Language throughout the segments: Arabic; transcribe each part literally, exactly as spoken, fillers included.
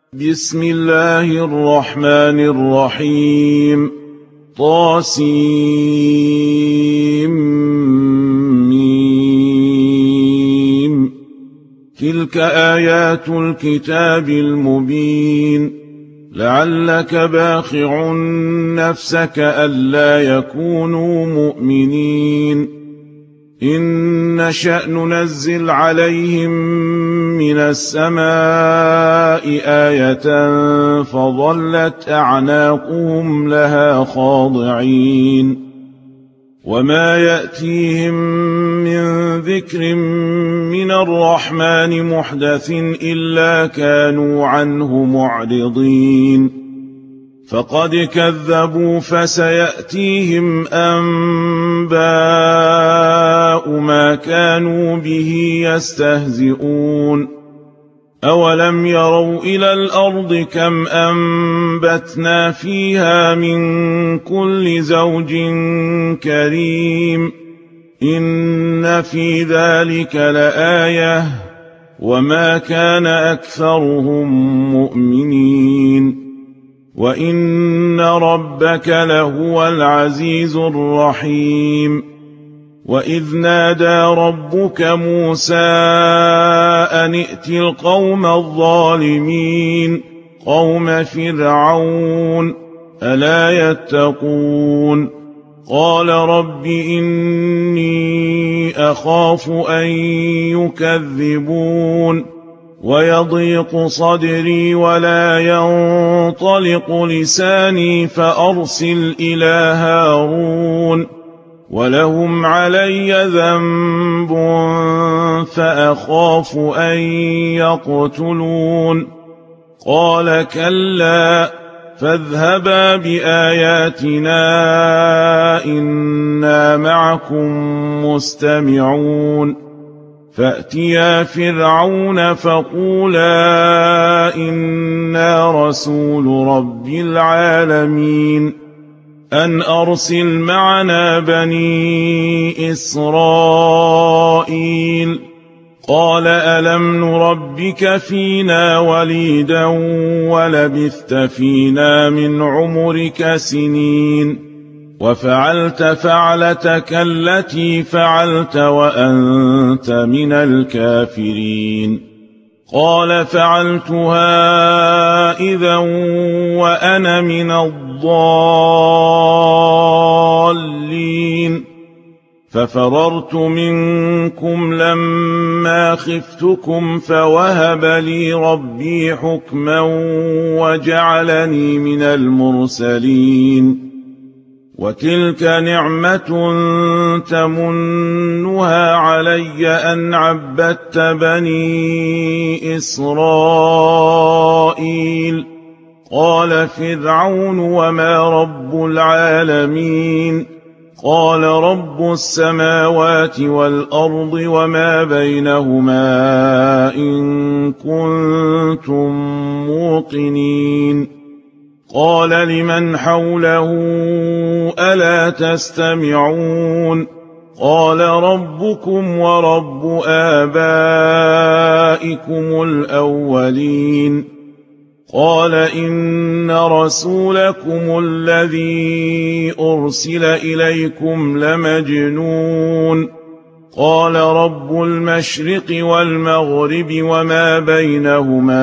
بسم الله الرحمن الرحيم. طاسيم. تلك آيات الكتاب المبين. لعلك باخع نفسك ألا يكونوا مؤمنين. إن نشأ ننزل عليهم من السماء آية فظلت أعناقهم لها خاضعين. وما يأتيهم من ذكر من الرحمن محدث إلا كانوا عنه معرضين. فقد كذبوا فسيأتيهم أنباء ما كانوا به يستهزئون. أولم يروا إلى الأرض كم أنبتنا فيها من كل زوج كريم. إن في ذلك لآية وما كان أكثرهم مؤمنين. وإن ربك لهو العزيز الرحيم. وإذ نادى ربك موسى أن ائت القوم الظالمين قوم فرعون ألا يتقون. قال رب إني أخاف أن يكذبون ويضيق صدري ولا ينطلق لساني فأرسل إلى هارون ولهم علي ذنب فأخاف أن يقتلون. قال كلا فاذهبا بآياتنا إنا معكم مستمعون. فأتيا فرعون فقولا إنا رسول رب العالمين أن أرسل معنا بني إسرائيل. قال ألم نربك فينا وليدا ولبثت فينا من عمرك سنين وفعلت فعلتك التي فعلت وأنت من الكافرين. قال فعلتها إذا وأنا من الضالين. ففررت منكم لما خفتكم فوهب لي ربي حكما وجعلني من المرسلين. وتلك نعمة تمنها علي أن عبدت بني إسرائيل. قال فرعون وما رب العالمين. قال رب السماوات والأرض وما بينهما إن كنتم موقنين. قال لمن حوله ألا تستمعون. قال ربكم ورب آبائكم الأولين. قال إن رسولكم الذي أرسل إليكم لمجنون. قال رب المشرق والمغرب وما بينهما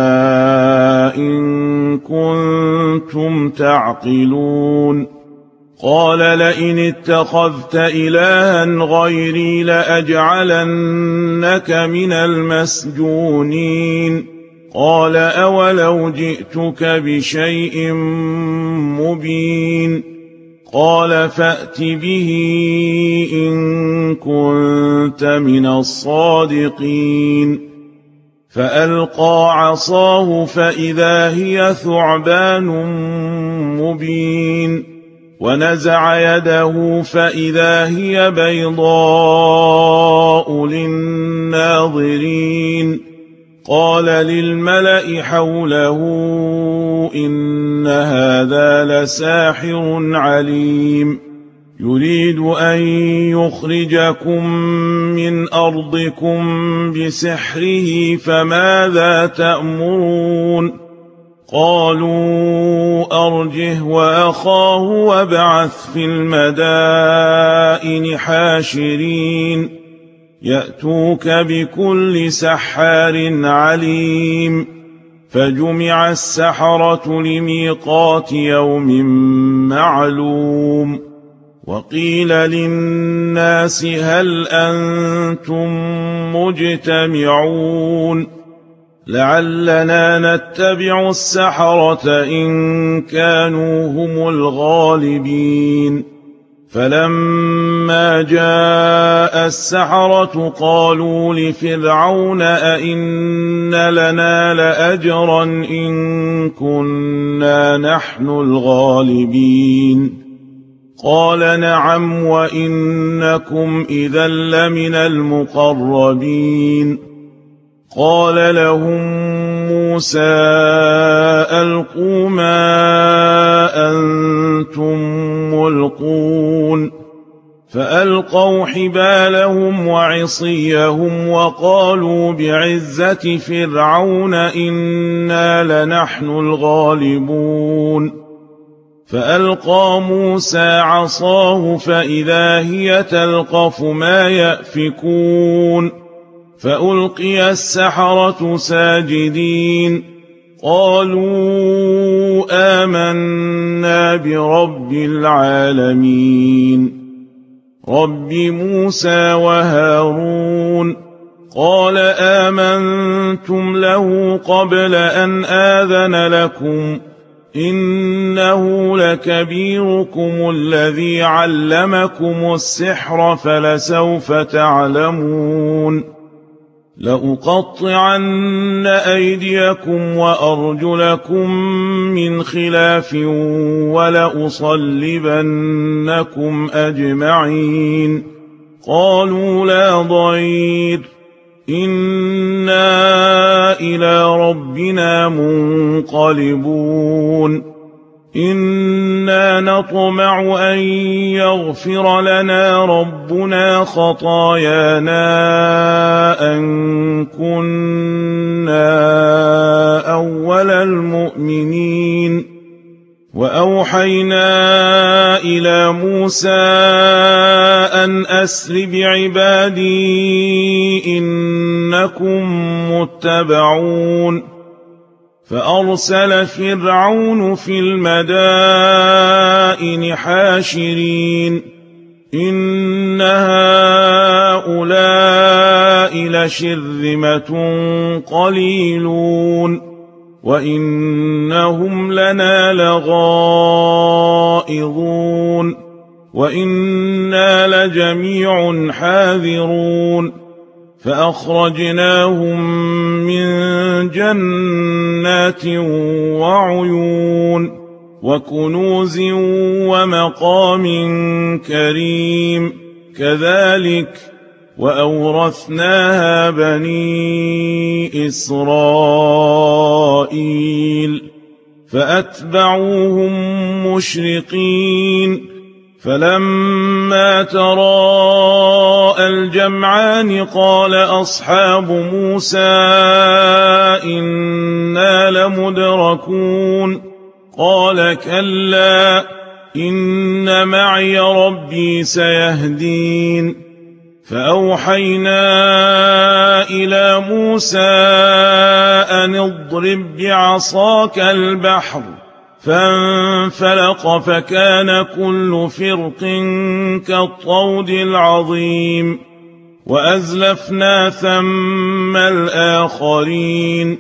إن كنتم تعقلون. قال لئن اتخذت إلها غيري لأجعلنك من المسجونين. قال أولو جئتك بشيء مبين. قال فأت به إن كنت من الصادقين. فألقى عصاه فإذا هي ثعبان مبين. ونزع يده فإذا هي بيضاء للناظرين. قال للملأ حوله إن هذا لساحر عليم يريد أن يخرجكم من أرضكم بسحره فماذا تأمرون قالوا أرجه وأخاه وابعث في المدائن حاشرين يأتوك بكل سحار عليم فجمع السحرة لميقات يوم معلوم وقيل للناس هل أنتم مجتمعون لعلنا نتبع السحرة إن كانوا هم الغالبين فلما جاء السحرة قالوا لفرعون أئن لنا لأجرا إن كنا نحن الغالبين قال نعم وإنكم إذا لمن المقربين قال لهم موسى ألقوا ما أنتم ملقون فألقوا حبالهم وعصيهم وقالوا بعزة فرعون إنا لنحن الغالبون فألقى موسى عصاه فإذا هي تلقف ما يأفكون فألقي السحرة ساجدين قالوا آمنا برب العالمين رب موسى وهارون قال آمنتم له قبل أن آذن لكم إنه لكبيركم الذي علمكم السحر فلسوف تعلمون لأقطعن أيديكم وأرجلكم من خلاف ولأصلبنكم أجمعين قالوا لا ضير إنا إلى ربنا منقلبون إنا نطمع أن يغفر لنا ربنا خطايانا أن كنا أول المؤمنين وأوحينا إلى موسى أن أسر بعبادي إنكم متبعون فأرسل فرعون في المدائن حاشرين إن هؤلاء لشرذمة قليلون وإنهم لنا لغائظون وإنا لجميع حاذرون فأخرجناهم من جنات وعيون وكنوز ومقام كريم كذلك وأورثناها بني إسرائيل فأتبعوهم مشرقين فلما تراءى الجمعان قال أصحاب موسى إنا لمدركون قال كلا إن معي ربي سيهدين فأوحينا إلى موسى أن اضرب بعصاك البحر فانفلق فكان كل فرق كالطود العظيم وأزلفنا ثم الآخرين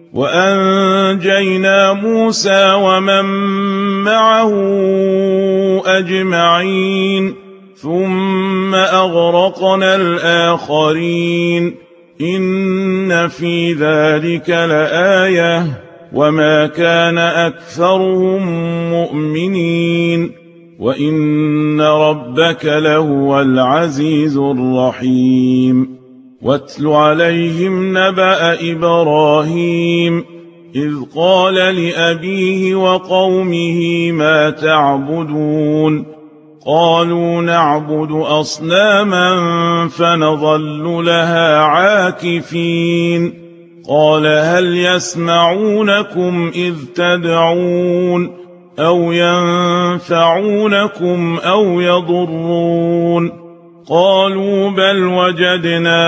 وأنجينا موسى ومن معه أجمعين ثم أغرقنا الآخرين إن في ذلك لآية وما كان أكثرهم مؤمنين وإن ربك لهو العزيز الرحيم واتل عليهم نبأ إبراهيم إذ قال لأبيه وقومه ما تعبدون قالوا نعبد أصناما فنظل لها عاكفين قال هل يسمعونكم إذ تدعون أو ينفعونكم أو يضرون قالوا بل وجدنا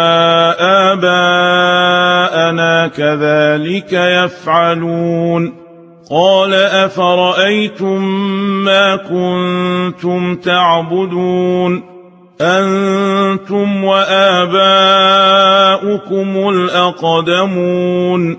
آباءنا كذلك يفعلون قال أفرأيتم ما كنتم تعبدون أنتم وآباؤكم الأقدمون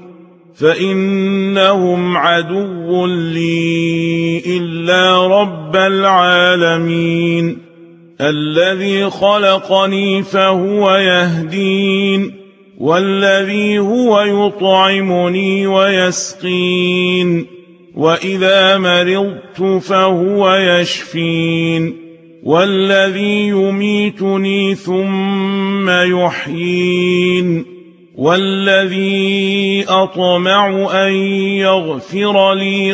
فإنهم عدو لي إلا رب العالمين الذي خلقني فهو يهدين والذي هو يطعمني ويسقين وإذا مرضت فهو يشفين والذي يميتني ثم يحيين والذي أطمع أن يغفر لي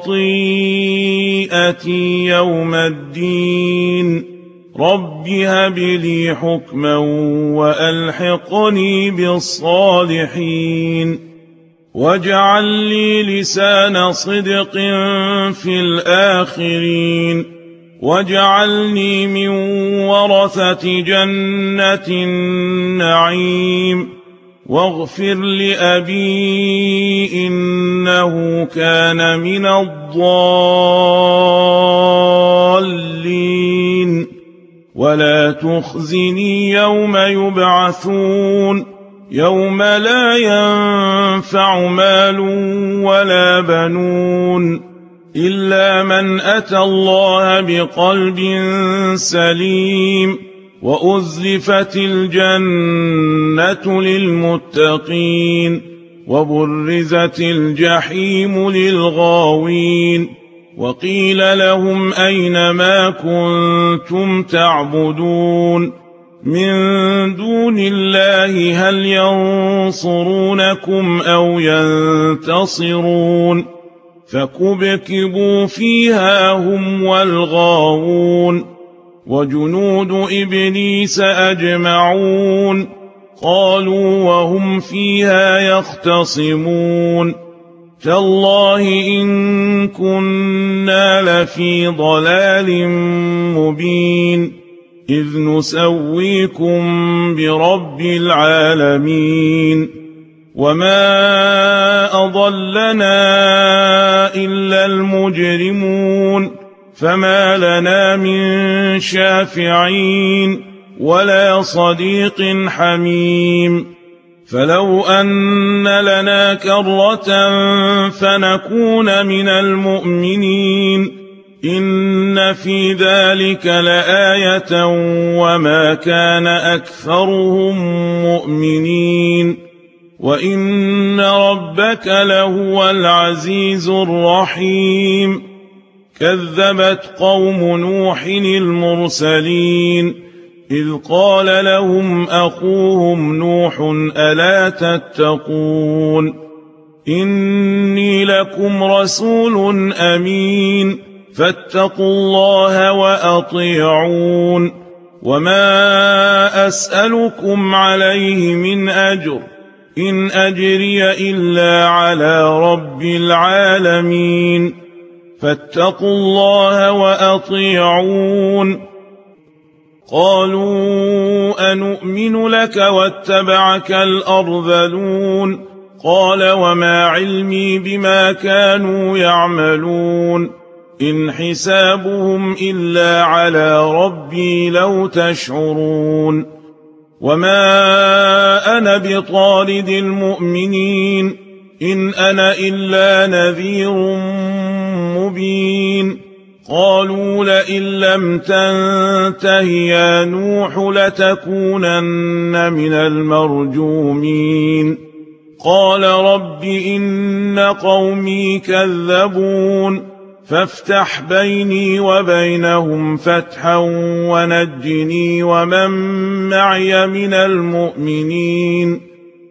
خطيئتي يوم الدين رب هب لي حكما وألحقني بالصالحين واجعل لي لسان صدق في الآخرين واجعلني من ورثة جنة النعيم واغفر لأبي إنه كان من الضالين ولا تخزني يوم يبعثون يوم لا ينفع مال ولا بنون إلا من أتى الله بقلب سليم وأزلفت الجنة للمتقين وبرزت الجحيم للغاوين وقيل لهم أين ما كنتم تعبدون من دون الله هل ينصرونكم أو ينتصرون فكبكبوا فيها هم والغاوون وجنود إبليس أجمعون قالوا وهم فيها يختصمون تالله إن كنا لفي ضلال مبين إذ نسويكم برب العالمين وما أضلنا إلا المجرمون فما لنا من شافعين ولا صديق حميم فلو أن لنا كرة فنكون من المؤمنين إن في ذلك لآية وما كان أكثرهم مؤمنين وإن ربك لهو العزيز الرحيم كذبت قوم نوح المرسلين إذ قال لهم أخوهم نوح ألا تتقون إني لكم رسول أمين فاتقوا الله وأطيعون وما أسألكم عليه من أجر إن أجري إلا على رب العالمين فاتقوا الله وأطيعون قالوا أنؤمن لك واتبعك الأرذلون قال وما علمي بما كانوا يعملون إن حسابهم إلا على ربي لو تشعرون وما أنا بطارد المؤمنين إن أنا إلا نذير مبين قالوا لئن لم تنته يا نوح لتكونن من المرجومين قال رب إن قومي كذبون فافتح بيني وبينهم فتحا ونجني ومن معي من المؤمنين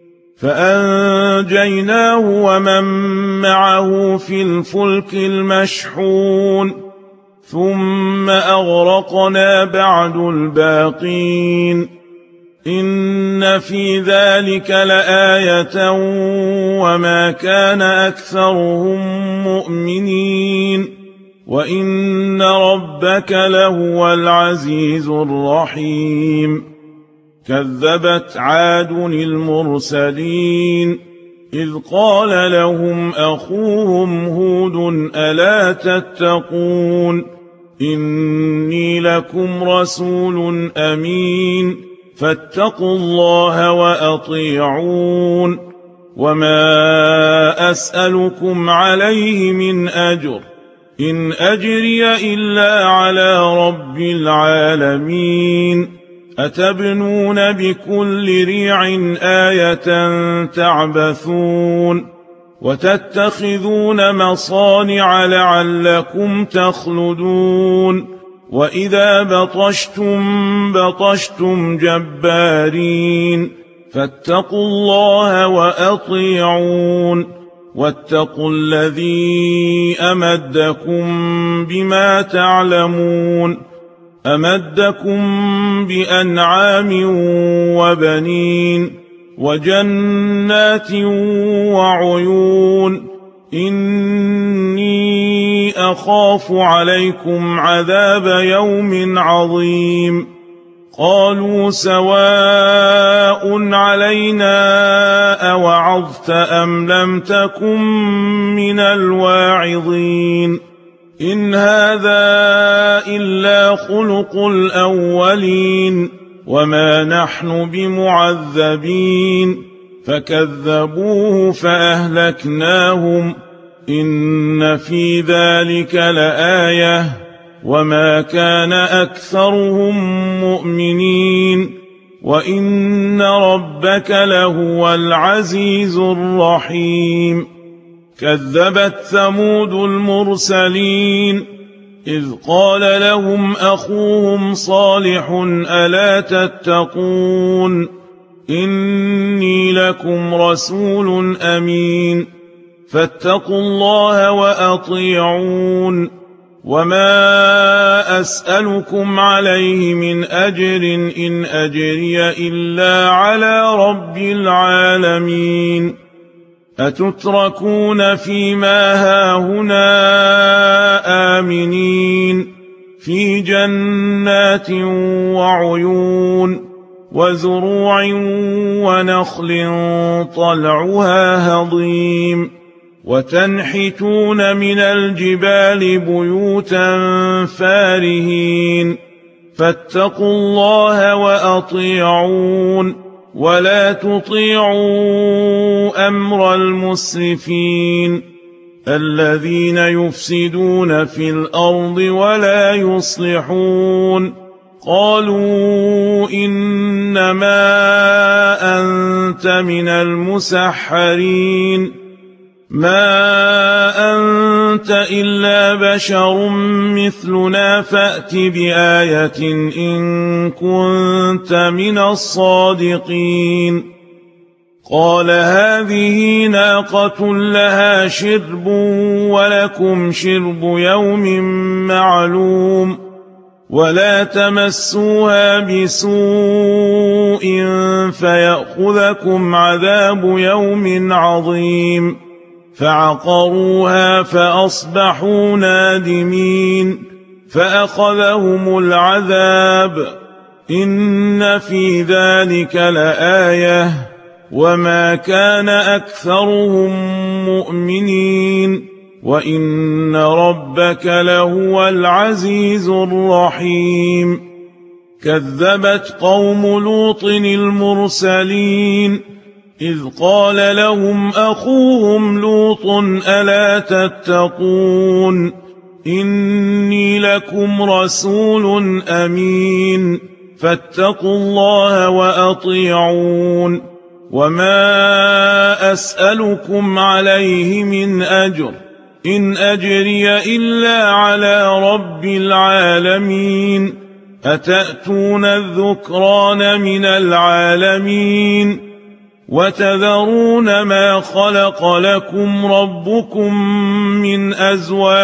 فأنجيناه ومن معه في الفلك المشحون ثم أغرقنا بعد الباقين إن في ذلك لآية وما كان أكثرهم مؤمنين وإن ربك لهو العزيز الرحيم كذبت عاد المرسلين إذ قال لهم أخوهم هود ألا تتقون إني لكم رسول أمين فاتقوا الله وأطيعون وما أسألكم عليه من أجر إن أجري إلا على رب العالمين أتبنون بكل ريع آية تعبثون وتتخذون مصانع لعلكم تخلدون وإذا بطشتم بطشتم جبارين فاتقوا الله وأطيعون واتقوا الذي أمدكم بما تعلمون أمدكم بأنعام وبنين وجنات وعيون إني أخاف عليكم عذاب يوم عظيم قالوا سواء علينا أوعظت أم لم تكن من الواعظين إن هذا إلا خلق الأولين وما نحن بمعذبين فكذبوه فأهلكناهم إن في ذلك لآية وما كان أكثرهم مؤمنين وإن ربك لهو العزيز الرحيم كذبت ثمود المرسلين إذ قال لهم أخوهم صالح ألا تتقون إني لكم رسول أمين فاتقوا الله وأطيعون وما أسألكم عليه من أجر إن أجري إلا على رب العالمين أتتركون فيما هاهنا آمنين في جنات وعيون وزروع ونخل طلعها هضيم وتنحتون من الجبال بيوتا فارهين فاتقوا الله وأطيعون ولا تطيعوا أمر المسرفين الذين يفسدون في الأرض ولا يصلحون قالوا إنما أنت من المسحرين ما أنت إلا بشر مثلنا فأت بآية إن كنت من الصادقين قال هذه ناقة لها شرب ولكم شرب يوم معلوم ولا تمسوها بسوء فيأخذكم عذاب يوم عظيم فعقروها فأصبحوا نادمين فأخذهم العذاب إن في ذلك لآية وما كان أكثرهم مؤمنين وإن ربك لهو العزيز الرحيم كذبت قوم لوط المرسلين إذ قال لهم أخوهم لوط ألا تتقون إني لكم رسول أمين فاتقوا الله وأطيعون وما أسألكم عليه من أجر إن أجري إلا على رب العالمين أتأتون الذكران من العالمين وتذرون ما خلق لكم ربكم من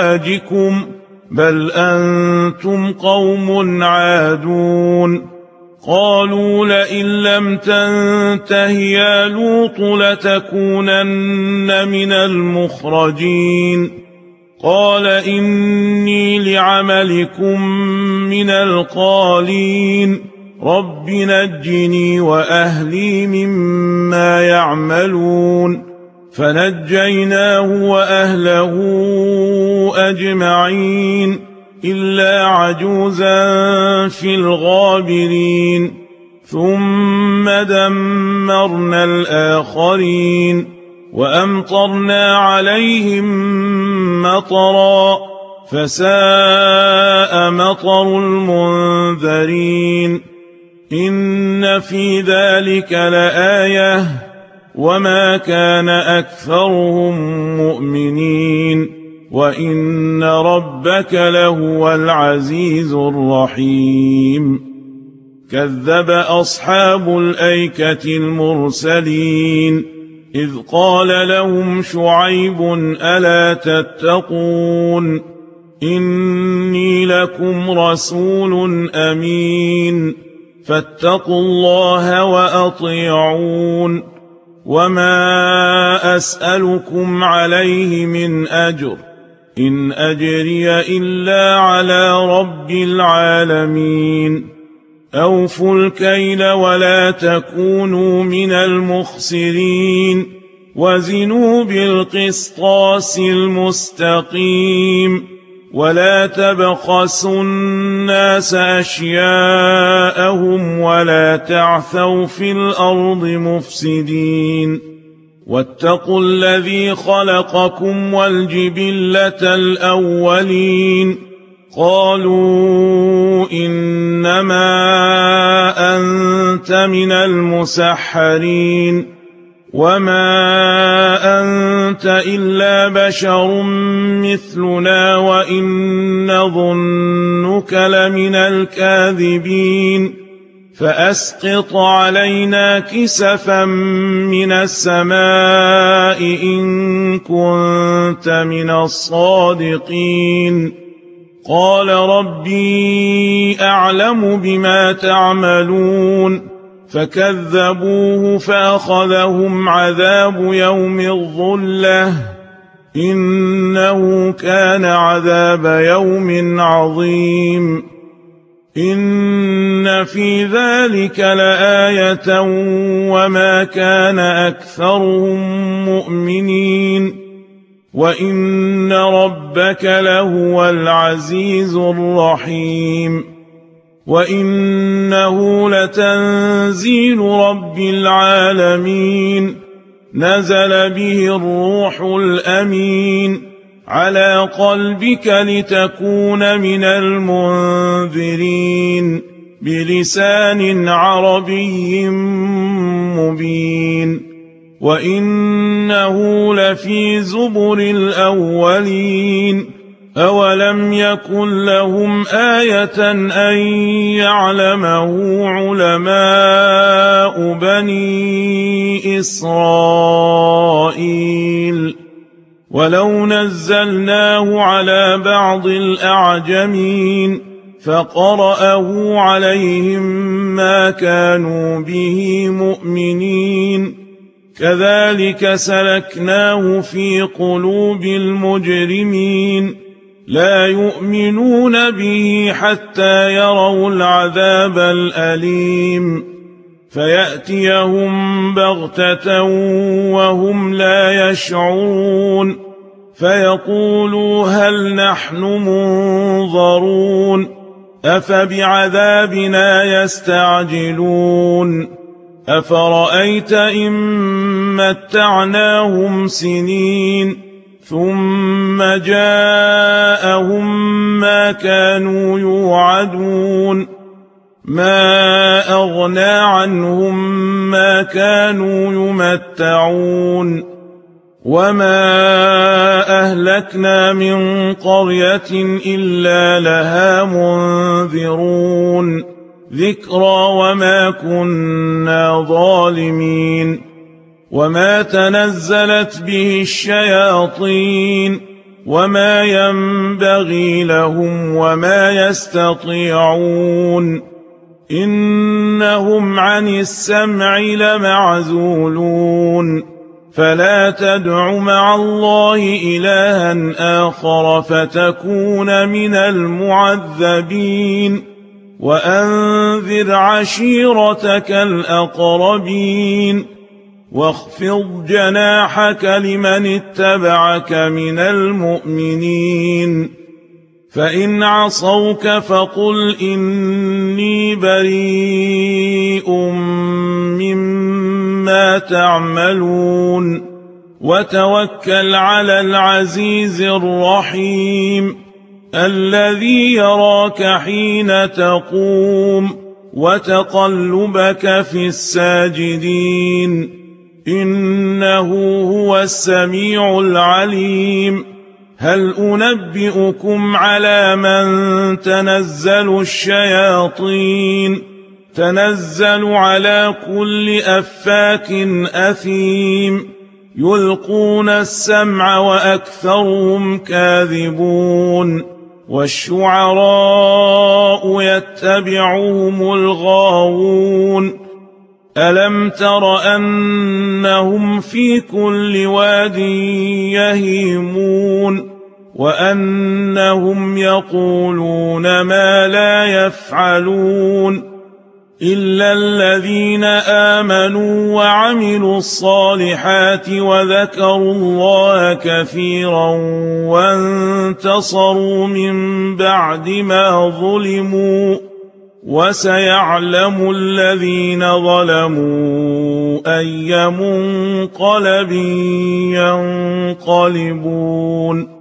أزواجكم بل أنتم قوم عادون قالوا لئن لم تنته يا لوط لتكونن من المخرجين قال إني لعملكم من القالين رب نجني وأهلي مما يعملون فنجيناه وأهله أجمعين إلا عجوزا في الغابرين ثم دمرنا الآخرين وأمطرنا عليهم مطرا فساء مطر المنذرين إن في ذلك لآية وما كان أكثرهم مؤمنين وإن ربك لهو العزيز الرحيم كذب أصحاب الأيكة المرسلين إذ قال لهم شعيب ألا تتقون إني لكم رسول أمين فاتقوا الله وأطيعون وما أسألكم عليه من أجر إن أجري إلا على رب العالمين أوفوا الكيل ولا تكونوا من المخسرين وزنوا بالقسطاس المستقيم ولا تبخسوا الناس أشياءهم ولا تعثوا في الأرض مفسدين واتقوا الذي خلقكم والجبلة الأولين قالوا إنما أنت من المسحرين وما أنت إلا بشر مثلنا وإن نظنك لمن الكاذبين فأسقط علينا كسفا من السماء إن كنت من الصادقين قال ربي أعلم بما تعملون فكذبوه فأخذهم عذاب يوم الظلة إنه كان عذاب يوم عظيم إن في ذلك لآية وما كان أكثرهم مؤمنين وإن ربك لهو العزيز الرحيم وإنه لتنزيل رب العالمين نزل به الروح الأمين على قلبك لتكون من المنذرين بلسان عربي مبين وإنه لفي زبر الأولين أولم يكن لهم آية أن يعلمه علماء بني إسرائيل ولو نزلناه على بعض الأعجمين فقرأه عليهم ما كانوا به مؤمنين كذلك سلكناه في قلوب المجرمين لا يؤمنون به حتى يروا العذاب الأليم فيأتيهم بغتة وهم لا يشعرون فيقولوا هل نحن منظرون أفبعذابنا يستعجلون أفرأيت إن متعناهم سنين ثم جاءهم ما كانوا يوعدون ما أغنى عنهم ما كانوا يمتعون وما أهلكنا من قرية إلا لها منذرون ذكرى وما كنا ظالمين وما تنزلت به الشياطين وما ينبغي لهم وما يستطيعون إنهم عن السمع لمعزولون فلا تدع مع الله إلها آخر فتكون من المعذبين وأنذر عشيرتك الأقربين واخفض جناحك لمن اتبعك من المؤمنين فإن عصوك فقل إني بريء مما تعملون وتوكل على العزيز الرحيم الذي يراك حين تقوم وتقلبك في الساجدين إنه هو السميع العليم هل أنبئكم على من تنزل الشياطين تنزل على كل أفاك أثيم يلقون السمع وأكثرهم كاذبون والشعراء يتبعهم الغاوون ألم تر أنهم في كل واد يهيمون وأنهم يقولون ما لا يفعلون إلا الذين آمنوا وعملوا الصالحات وذكروا الله كثيرا وانتصروا من بعد ما ظلموا وسيعلم الذين ظلموا أي منقلب ينقلبون